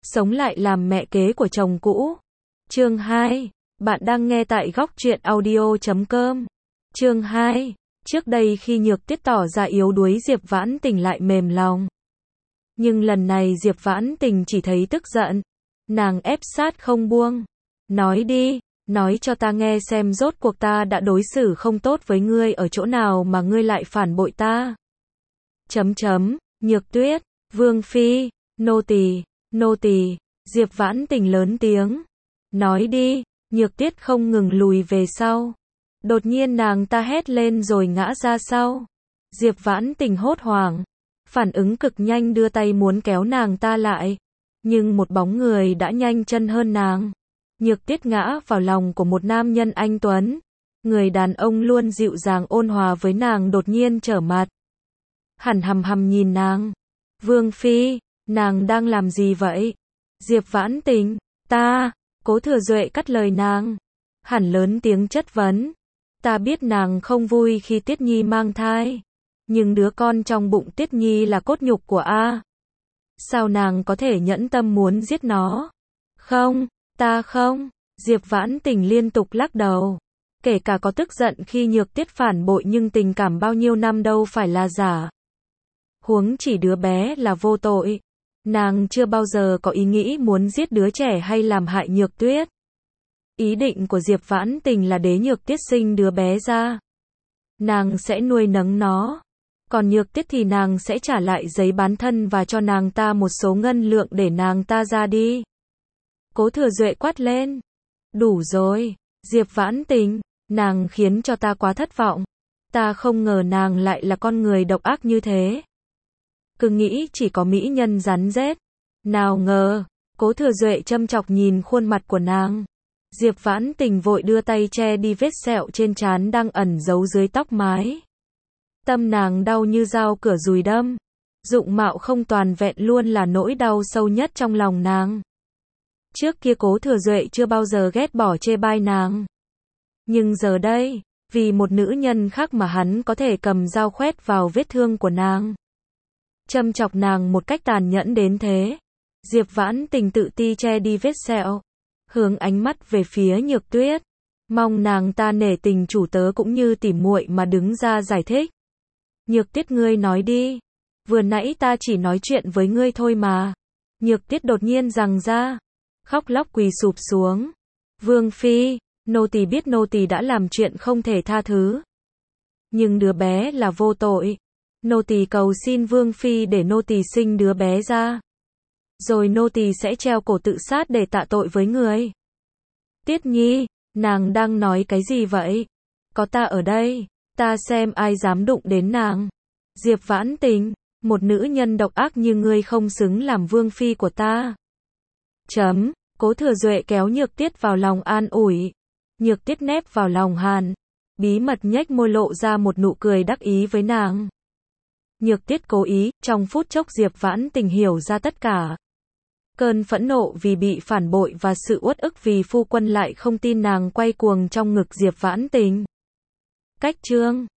sống lại làm mẹ kế của chồng cũ. Chương 2. Bạn đang nghe tại góc truyện audio.com. Chương 2. Trước đây khi Nhược Tiết tỏ ra yếu đuối, Diệp Vãn Tình lại mềm lòng. Nhưng lần này Diệp Vãn Tình chỉ thấy tức giận. Nàng ép sát không buông. Nói đi, nói cho ta nghe xem rốt cuộc ta đã đối xử không tốt với ngươi ở chỗ nào mà ngươi lại phản bội ta. Nhược Tuyết, Vương Phi, nô tỳ, Diệp Vãn Tình lớn tiếng. Nói đi, Nhược Tiết không ngừng lùi về sau. Đột nhiên nàng ta hét lên rồi ngã ra sau. Diệp Vãn Tình hốt hoảng, phản ứng cực nhanh đưa tay muốn kéo nàng ta lại. Nhưng một bóng người đã nhanh chân hơn nàng. Nhược Tiết ngã vào lòng của một nam nhân anh tuấn. Người đàn ông luôn dịu dàng ôn hòa với nàng đột nhiên trở mặt. Hẳn hầm nhìn nàng. Vương Phi, nàng đang làm gì vậy? Diệp Vãn Tình, ta, Cố Thừa Duệ cắt lời nàng. Hẳn lớn tiếng chất vấn. Ta biết nàng không vui khi Tiết Nhi mang thai. Nhưng đứa con trong bụng Tiết Nhi là cốt nhục của A. Sao nàng có thể nhẫn tâm muốn giết nó? Không, ta không. Diệp Vãn Tình liên tục lắc đầu. Kể cả có tức giận khi Nhược Tiết phản bội nhưng tình cảm bao nhiêu năm đâu phải là giả. Huống chỉ đứa bé là vô tội. Nàng chưa bao giờ có ý nghĩ muốn giết đứa trẻ hay làm hại Nhược Tuyết. Ý định của Diệp Vãn Tình là để Nhược Tiết sinh đứa bé ra. Nàng sẽ nuôi nấng nó. Còn Nhược Tiết thì nàng sẽ trả lại giấy bán thân và cho nàng ta một số ngân lượng để nàng ta ra đi. Cố Thừa Duệ quát lên. Đủ rồi, Diệp Vãn Tình, nàng khiến cho ta quá thất vọng. Ta không ngờ nàng lại là con người độc ác như thế. Cứ nghĩ chỉ có mỹ nhân rắn rết. Nào ngờ, Cố Thừa Duệ châm chọc nhìn khuôn mặt của nàng. Diệp Vãn Tình vội đưa tay che đi vết sẹo trên trán đang ẩn giấu dưới tóc mái. Tâm nàng đau như dao cửa dùi đâm. Dụng mạo không toàn vẹn luôn là nỗi đau sâu nhất trong lòng nàng. Trước kia Cố Thừa Duệ chưa bao giờ ghét bỏ chê bai nàng. Nhưng giờ đây, vì một nữ nhân khác mà hắn có thể cầm dao khoét vào vết thương của nàng. Châm chọc nàng một cách tàn nhẫn đến thế. Diệp Vãn Tình tự ti che đi vết sẹo. Hướng ánh mắt về phía Nhược Tuyết. Mong nàng ta nể tình chủ tớ cũng như tỉ muội mà đứng ra giải thích. Nhược Tuyết, ngươi nói đi. Vừa nãy ta chỉ nói chuyện với ngươi thôi mà. Nhược Tuyết đột nhiên giằng ra. Khóc lóc quỳ sụp xuống. Vương Phi, nô tỳ biết nô tỳ đã làm chuyện không thể tha thứ. Nhưng đứa bé là vô tội. Nô tỳ cầu xin Vương Phi để nô tỳ sinh đứa bé ra. Rồi nô tỳ sẽ treo cổ tự sát để tạ tội với người. Tiết Nhi, nàng đang nói cái gì vậy? Có ta ở đây, ta xem ai dám đụng đến nàng. Diệp Vãn Tình, một nữ nhân độc ác như ngươi không xứng làm Vương Phi của ta. Cố Thừa Duệ kéo Nhược Tiết vào lòng an ủi. Nhược Tiết nép vào lòng Hàn. Bí mật nhếch môi lộ ra một nụ cười đắc ý với nàng. Nhược Tiết cố ý, trong phút chốc Diệp Vãn Tình hiểu ra tất cả. Cơn phẫn nộ vì bị phản bội và sự uất ức vì phu quân lại không tin nàng quay cuồng trong ngực Diệp Vãn Tình. Cách chương